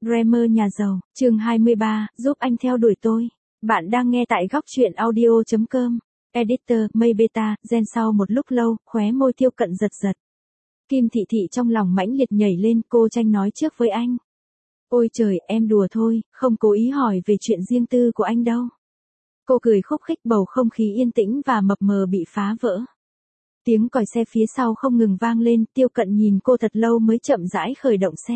Dreamer nhà giàu, chương 23, giúp anh theo đuổi tôi. Bạn đang nghe tại góc truyện audio.com. Editor, Mây Beta, Gen sau một lúc lâu, khóe môi Tiêu Cận giật giật. Kim Thị Thị trong lòng mãnh liệt nhảy lên, cô tranh nói trước với anh. Ôi trời, em đùa thôi, không cố ý hỏi về chuyện riêng tư của anh đâu. Cô cười khúc khích, bầu không khí yên tĩnh và mập mờ bị phá vỡ. Tiếng còi xe phía sau không ngừng vang lên, Tiêu Cận nhìn cô thật lâu mới chậm rãi khởi động xe.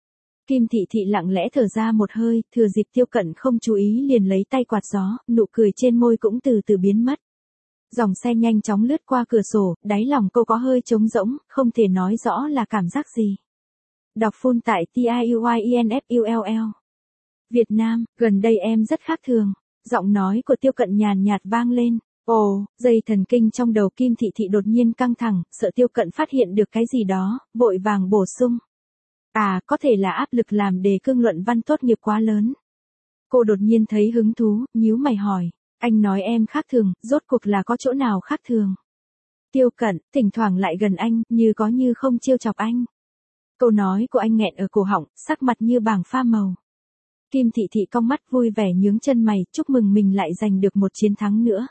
Kim Thị Thị lặng lẽ thở ra một hơi, thừa dịp Tiêu Cận không chú ý liền lấy tay quạt gió, nụ cười trên môi cũng từ từ biến mất. Dòng xe nhanh chóng lướt qua cửa sổ, đáy lòng cô có hơi trống rỗng, không thể nói rõ là cảm giác gì. Đọc full tại TIUYINFULL. Việt Nam, gần đây em rất khác thường. Giọng nói của Tiêu Cận nhàn nhạt vang lên. Ồ, dây thần kinh trong đầu Kim Thị Thị đột nhiên căng thẳng, sợ Tiêu Cận phát hiện được cái gì đó, vội vàng bổ sung. À, có thể là áp lực làm đề cương luận văn tốt nghiệp quá lớn. Cô đột nhiên thấy hứng thú, nhíu mày hỏi. Anh nói em khác thường, rốt cuộc là có chỗ nào khác thường? Tiêu Cận, thỉnh thoảng lại gần anh, như có như không trêu chọc anh. Câu nói của anh nghẹn ở cổ họng, sắc mặt như bảng pha màu. Kim Thị Thị cong mắt vui vẻ nhướng chân mày, chúc mừng mình lại giành được một chiến thắng nữa.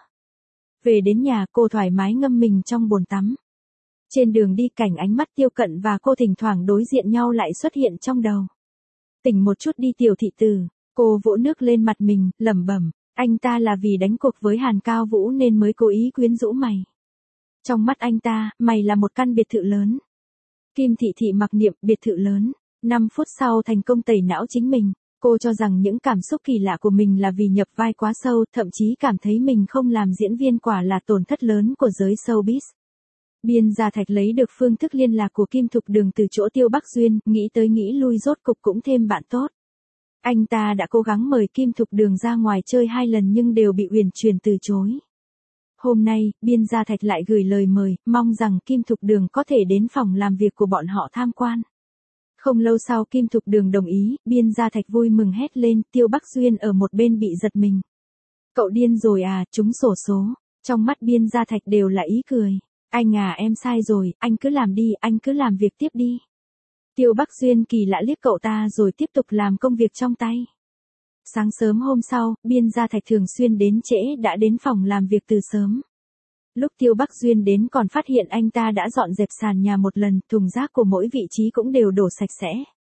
Về đến nhà cô thoải mái ngâm mình trong bồn tắm. Trên đường đi cảnh ánh mắt Tiêu Cận và cô thỉnh thoảng đối diện nhau lại xuất hiện trong đầu. Tỉnh một chút đi Tiểu Thị Tử, cô vỗ nước lên mặt mình, lẩm bẩm, anh ta là vì đánh cuộc với Hàn Cao Vũ nên mới cố ý quyến rũ mày. Trong mắt anh ta, mày là một căn biệt thự lớn. Kim Thị Thị mặc niệm biệt thự lớn, 5 phút sau thành công tẩy não chính mình. Cô cho rằng những cảm xúc kỳ lạ của mình là vì nhập vai quá sâu, thậm chí cảm thấy mình không làm diễn viên quả là tổn thất lớn của giới showbiz. Biên Gia Thạch lấy được phương thức liên lạc của Kim Thục Đường từ chỗ Tiêu Bắc Duyên, nghĩ tới nghĩ lui rốt cục cũng thêm bạn tốt. Anh ta đã cố gắng mời Kim Thục Đường ra ngoài chơi 2 lần nhưng đều bị Uyển Chuyển từ chối. Hôm nay, Biên Gia Thạch lại gửi lời mời, mong rằng Kim Thục Đường có thể đến phòng làm việc của bọn họ tham quan. Không lâu sau Kim Thục Đường đồng ý, Biên Gia Thạch vui mừng hét lên, Tiêu Bắc Duyên ở một bên bị giật mình. Cậu điên rồi à, trúng xổ số. Trong mắt Biên Gia Thạch đều là ý cười. Anh à, em sai rồi, anh cứ làm đi, anh cứ làm việc tiếp đi. Tiêu Bắc Duyên kỳ lạ liếc cậu ta rồi tiếp tục làm công việc trong tay. Sáng sớm hôm sau, Biên Gia Thạch thường xuyên đến trễ đã đến phòng làm việc từ sớm. Lúc Tiêu Bắc Duyên đến còn phát hiện anh ta đã dọn dẹp sàn nhà một lần, thùng rác của mỗi vị trí cũng đều đổ sạch sẽ.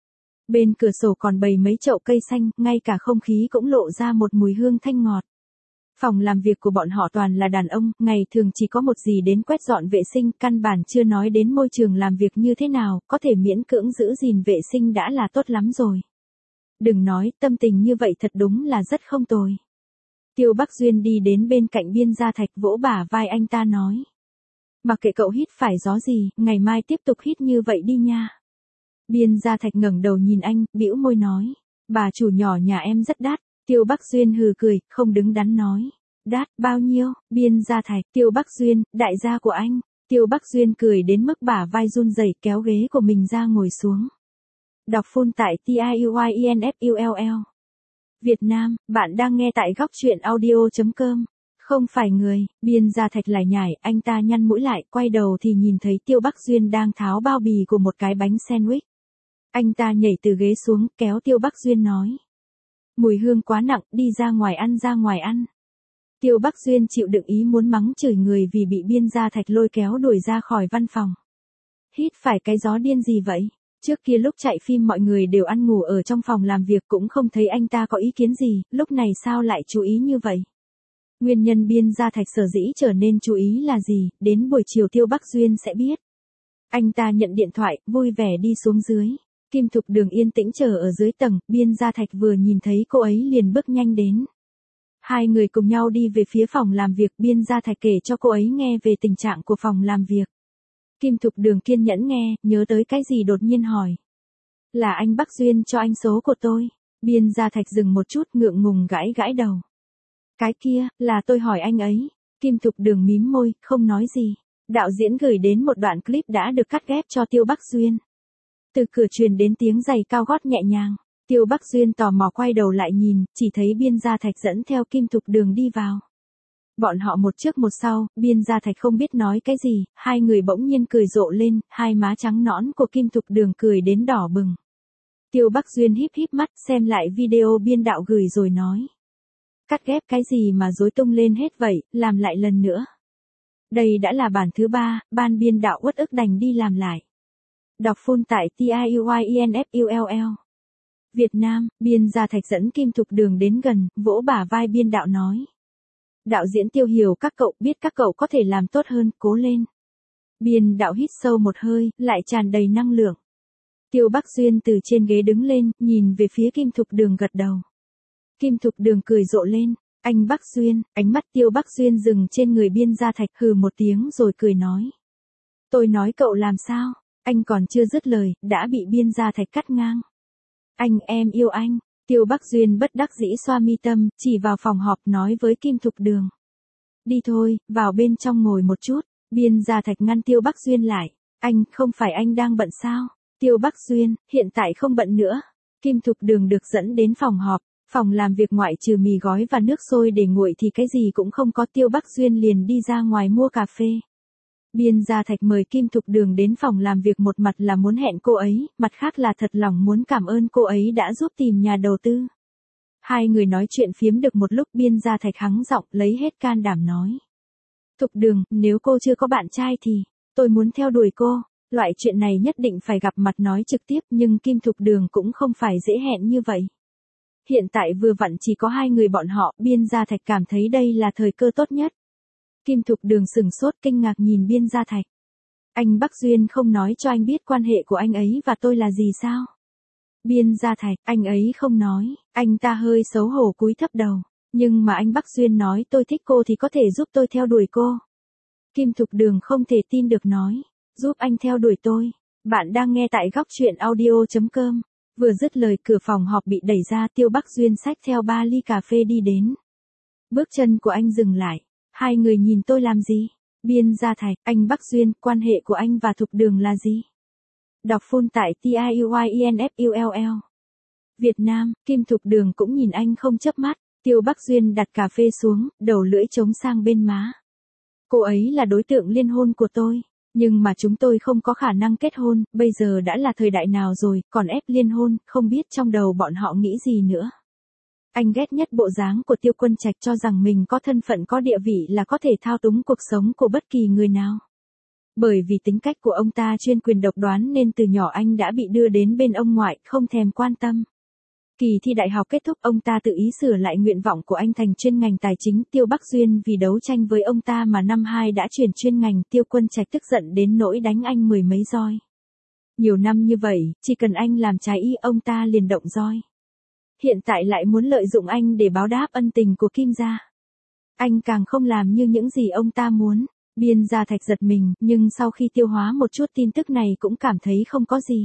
Bên cửa sổ còn bày mấy chậu cây xanh, ngay cả không khí cũng lộ ra một mùi hương thanh ngọt. Phòng làm việc của bọn họ toàn là đàn ông, ngày thường chỉ có một dì đến quét dọn vệ sinh, căn bản chưa nói đến môi trường làm việc như thế nào, có thể miễn cưỡng giữ gìn vệ sinh đã là tốt lắm rồi. Đừng nói, tâm tình như vậy thật đúng là rất không tồi. Tiêu Bắc Duyên đi đến bên cạnh Biên Gia Thạch vỗ bả vai anh ta nói. Mặc kệ cậu hít phải gió gì, ngày mai tiếp tục hít như vậy đi nha. Biên Gia Thạch ngẩng đầu nhìn anh, bĩu môi nói. Bà chủ nhỏ nhà em rất đắt. Tiêu Bắc Duyên hừ cười, không đứng đắn nói. Đắt, bao nhiêu? Biên Gia Thạch, Tiêu Bắc Duyên, đại gia của anh. Tiêu Bắc Duyên cười đến mức bả vai run rẩy kéo ghế của mình ra ngồi xuống. Đọc full tại TIUYINFULL. Việt Nam, bạn đang nghe tại góc truyện audio.com. Không phải người, Biên Gia Thạch lại nhảy, anh ta nhăn mũi lại, quay đầu thì nhìn thấy Tiêu Bắc Duyên đang tháo bao bì của một cái bánh sandwich. Anh ta nhảy từ ghế xuống, kéo Tiêu Bắc Duyên nói. Mùi hương quá nặng, đi ra ngoài ăn ra ngoài ăn. Tiêu Bắc Duyên chịu đựng ý muốn mắng chửi người vì bị Biên Gia Thạch lôi kéo đuổi ra khỏi văn phòng. Hít phải cái gió điên gì vậy? Trước kia lúc chạy phim mọi người đều ăn ngủ ở trong phòng làm việc cũng không thấy anh ta có ý kiến gì, lúc này sao lại chú ý như vậy? Nguyên nhân Biên Gia Thạch sở dĩ trở nên chú ý là gì, đến buổi chiều Tiêu Bắc Duyên sẽ biết. Anh ta nhận điện thoại, vui vẻ đi xuống dưới. Kim Thục Đường yên tĩnh chờ ở dưới tầng, Biên Gia Thạch vừa nhìn thấy cô ấy liền bước nhanh đến. Hai người cùng nhau đi về phía phòng làm việc, Biên Gia Thạch kể cho cô ấy nghe về tình trạng của phòng làm việc. Kim Thục Đường kiên nhẫn nghe, nhớ tới cái gì đột nhiên hỏi. Là anh Bắc Duyên cho anh số của tôi. Biên Gia Thạch dừng một chút ngượng ngùng gãi gãi đầu. Cái kia, là tôi hỏi anh ấy. Kim Thục Đường mím môi, không nói gì. Đạo diễn gửi đến một đoạn clip đã được cắt ghép cho Tiêu Bắc Duyên. Từ cửa truyền đến tiếng giày cao gót nhẹ nhàng. Tiêu Bắc Duyên tò mò quay đầu lại nhìn, chỉ thấy Biên Gia Thạch dẫn theo Kim Thục Đường đi vào. Bọn họ một trước một sau, Biên Gia Thạch không biết nói cái gì, hai người bỗng nhiên cười rộ lên, hai má trắng nõn của Kim Thục Đường cười đến đỏ bừng. Tiêu Bắc Duyên híp híp mắt xem lại video biên đạo gửi rồi nói. Cắt ghép cái gì mà rối tung lên hết vậy, làm lại lần nữa. Đây đã là bản thứ 3, ban biên đạo uất ức đành đi làm lại. Đọc full tại TIUYINFULL. Việt Nam, biên Gia Thạch dẫn Kim Thục Đường đến gần, vỗ bả vai biên đạo nói. Đạo diễn Tiêu hiểu các cậu, biết các cậu có thể làm tốt hơn, cố lên. Biên đạo hít sâu một hơi, lại tràn đầy năng lượng. Tiêu Bắc Duyên từ trên ghế đứng lên, nhìn về phía Kim Thục Đường gật đầu. Kim Thục Đường cười rộ lên. Anh Bắc Duyên, ánh mắt Tiêu Bắc Duyên dừng trên người biên Gia Thạch hừ một tiếng rồi cười nói. Tôi nói cậu làm sao? Anh còn chưa dứt lời, đã bị biên Gia Thạch cắt ngang. Anh em yêu anh. Tiêu Bắc Duyên bất đắc dĩ xoa mi tâm, chỉ vào phòng họp nói với Kim Thục Đường. Đi thôi, vào bên trong ngồi một chút. Biên Gia Thạch ngăn Tiêu Bắc Duyên lại. Anh, không phải anh đang bận sao? Tiêu Bắc Duyên, hiện tại không bận nữa. Kim Thục Đường được dẫn đến phòng họp. Phòng làm việc ngoại trừ mì gói và nước sôi để nguội thì cái gì cũng không có. Tiêu Bắc Duyên liền đi ra ngoài mua cà phê. Biên Gia Thạch mời Kim Thục Đường đến phòng làm việc, một mặt là muốn hẹn cô ấy, mặt khác là thật lòng muốn cảm ơn cô ấy đã giúp tìm nhà đầu tư. Hai người nói chuyện phiếm được một lúc, Biên Gia Thạch hắng giọng lấy hết can đảm nói. Thục Đường, nếu cô chưa có bạn trai thì, tôi muốn theo đuổi cô. Loại chuyện này nhất định phải gặp mặt nói trực tiếp, nhưng Kim Thục Đường cũng không phải dễ hẹn như vậy. Hiện tại vừa vặn chỉ có hai người bọn họ, Biên Gia Thạch cảm thấy đây là thời cơ tốt nhất. Kim Thục Đường sừng sốt kinh ngạc nhìn Biên Gia Thạch. Anh Bắc Duyên không nói cho anh biết quan hệ của anh ấy và tôi là gì sao? Biên Gia Thạch, anh ấy không nói, anh ta hơi xấu hổ cúi thấp đầu. Nhưng mà anh Bắc Duyên nói tôi thích cô thì có thể giúp tôi theo đuổi cô. Kim Thục Đường không thể tin được nói, giúp anh theo đuổi tôi. Bạn đang nghe tại góc truyện audio.com. Vừa dứt lời cửa phòng họp bị đẩy ra, Tiêu Bắc Duyên xách theo 3 ly cà phê đi đến. Bước chân của anh dừng lại. Hai người nhìn tôi làm gì? Biên Gia Thạch, anh Bắc Duyên, quan hệ của anh và Thục Đường là gì? Đọc full tại TIUYINFULL. Việt Nam, Kim Thục Đường cũng nhìn anh không chớp mắt. Tiêu Bắc Duyên đặt cà phê xuống, đầu lưỡi chống sang bên má. Cô ấy là đối tượng liên hôn của tôi. Nhưng mà chúng tôi không có khả năng kết hôn, bây giờ đã là thời đại nào rồi, còn ép liên hôn, không biết trong đầu bọn họ nghĩ gì nữa. Anh ghét nhất bộ dáng của Tiêu Quân Trạch, cho rằng mình có thân phận có địa vị là có thể thao túng cuộc sống của bất kỳ người nào. Bởi vì tính cách của ông ta chuyên quyền độc đoán nên từ nhỏ anh đã bị đưa đến bên ông ngoại, không thèm quan tâm. Kỳ thi đại học kết thúc, ông ta tự ý sửa lại nguyện vọng của anh thành chuyên ngành tài chính. Tiêu Bắc Duyên vì đấu tranh với ông ta mà năm 2 đã chuyển chuyên ngành. Tiêu Quân Trạch tức giận đến nỗi đánh anh 10 mấy roi. Nhiều năm như vậy, chỉ cần anh làm trái ý ông ta liền động roi. Hiện tại lại muốn lợi dụng anh để báo đáp ân tình của Kim gia. Anh càng không làm như những gì ông ta muốn. Biên Gia Thạch giật mình, nhưng sau khi tiêu hóa một chút tin tức này cũng cảm thấy không có gì.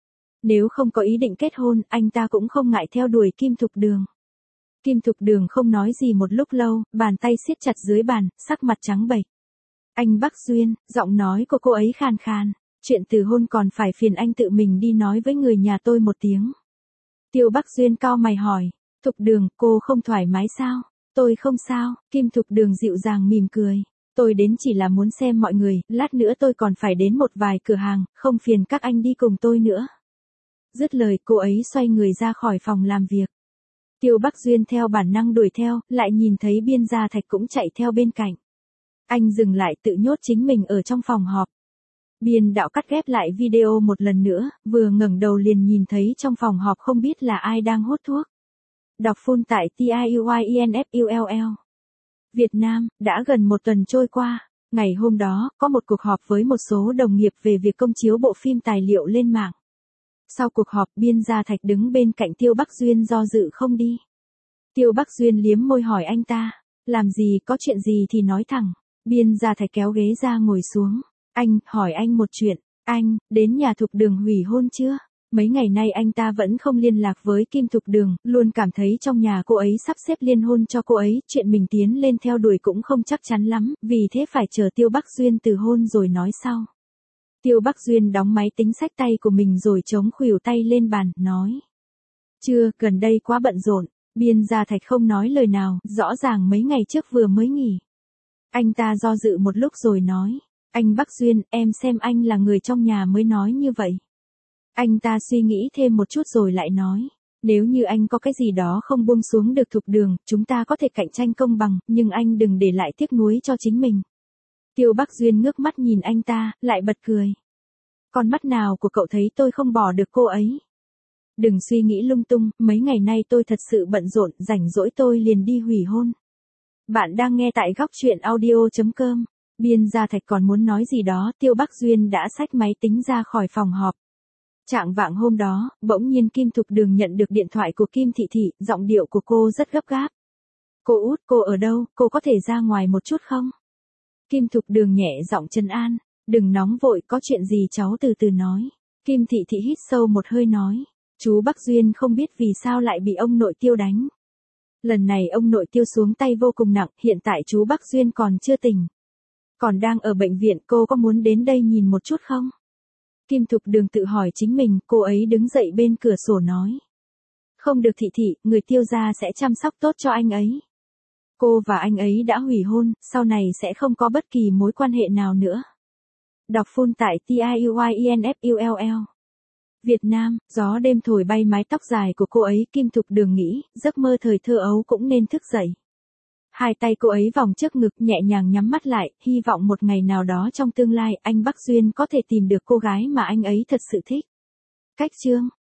Nếu không có ý định kết hôn, anh ta cũng không ngại theo đuổi Kim Thục Đường. Kim Thục Đường không nói gì một lúc lâu, bàn tay siết chặt dưới bàn, sắc mặt trắng bệch. Anh Bắc Duyên, giọng nói của cô ấy khàn khàn. Chuyện từ hôn còn phải phiền anh tự mình đi nói với người nhà tôi một tiếng. Tiêu Bắc Duyên cau mày hỏi, Thục Đường, cô không thoải mái sao? Tôi không sao, Kim Thục Đường dịu dàng mỉm cười. Tôi đến chỉ là muốn xem mọi người, lát nữa tôi còn phải đến một vài cửa hàng, không phiền các anh đi cùng tôi nữa. Dứt lời cô ấy xoay người ra khỏi phòng làm việc. Tiêu Bắc Duyên theo bản năng đuổi theo, lại nhìn thấy Biên Gia Thạch cũng chạy theo bên cạnh. Anh dừng lại tự nhốt chính mình ở trong phòng họp. Biên đạo cắt ghép lại video một lần nữa, vừa ngẩng đầu liền nhìn thấy trong phòng họp không biết là ai đang hút thuốc. Đọc full tại TIUYINFULL. Việt Nam, đã gần một tuần trôi qua. Ngày hôm đó, có một cuộc họp với một số đồng nghiệp về việc công chiếu bộ phim tài liệu lên mạng. Sau cuộc họp, Biên Gia Thạch đứng bên cạnh Tiêu Bắc Duyên do dự không đi. Tiêu Bắc Duyên liếm môi hỏi anh ta, làm gì, có chuyện gì thì nói thẳng. Biên Gia Thạch kéo ghế ra ngồi xuống. Anh, hỏi anh một chuyện, anh, đến nhà Thục Đường hủy hôn chưa? Mấy ngày nay anh ta vẫn không liên lạc với Kim Thục Đường, luôn cảm thấy trong nhà cô ấy sắp xếp liên hôn cho cô ấy, chuyện mình tiến lên theo đuổi cũng không chắc chắn lắm, vì thế phải chờ Tiêu Bắc Duyên từ hôn rồi nói sau. Tiêu Bắc Duyên đóng máy tính xách tay của mình rồi chống khuỷu tay lên bàn, nói. Chưa, gần đây quá bận rộn. Biên Gia Thạch không nói lời nào, rõ ràng mấy ngày trước vừa mới nghỉ. Anh ta do dự một lúc rồi nói. Anh Bắc Duyên, em xem anh là người trong nhà mới nói như vậy. Anh ta suy nghĩ thêm một chút rồi lại nói. Nếu như anh có cái gì đó không buông xuống được Thục Đường, chúng ta có thể cạnh tranh công bằng, nhưng anh đừng để lại tiếc nuối cho chính mình. Tiêu Bắc Duyên ngước mắt nhìn anh ta, lại bật cười. Con mắt nào của cậu thấy tôi không bỏ được cô ấy? Đừng suy nghĩ lung tung, mấy ngày nay tôi thật sự bận rộn, rảnh rỗi tôi liền đi hủy hôn. Bạn đang nghe tại góc truyện audio.com. Biên Gia Thạch còn muốn nói gì đó, Tiêu Bắc Duyên đã xách máy tính ra khỏi phòng họp. Trạng vạng hôm đó, bỗng nhiên Kim Thục Đường nhận được điện thoại của Kim Thị Thị, giọng điệu của cô rất gấp gáp. Cô út, cô ở đâu, cô có thể ra ngoài một chút không? Kim Thục Đường nhẹ giọng trấn an, đừng nóng vội, có chuyện gì cháu từ từ nói. Kim Thị Thị hít sâu một hơi nói, chú Bắc Duyên không biết vì sao lại bị ông nội Tiêu đánh. Lần này ông nội Tiêu xuống tay vô cùng nặng, hiện tại chú Bắc Duyên còn chưa tỉnh. Còn đang ở bệnh viện, cô có muốn đến đây nhìn một chút không? Kim Thục Đường tự hỏi chính mình, cô ấy đứng dậy bên cửa sổ nói. Không được Thị Thị, người Tiêu gia sẽ chăm sóc tốt cho anh ấy. Cô và anh ấy đã hủy hôn, sau này sẽ không có bất kỳ mối quan hệ nào nữa. Đọc full tại TIUYINFULL. Việt Nam, gió đêm thổi bay mái tóc dài của cô ấy, Kim Thục Đường nghĩ, giấc mơ thời thơ ấu cũng nên thức dậy. Hai tay cô ấy vòng trước ngực nhẹ nhàng nhắm mắt lại, hy vọng một ngày nào đó trong tương lai anh Bắc Duyên có thể tìm được cô gái mà anh ấy thật sự thích. Cách chương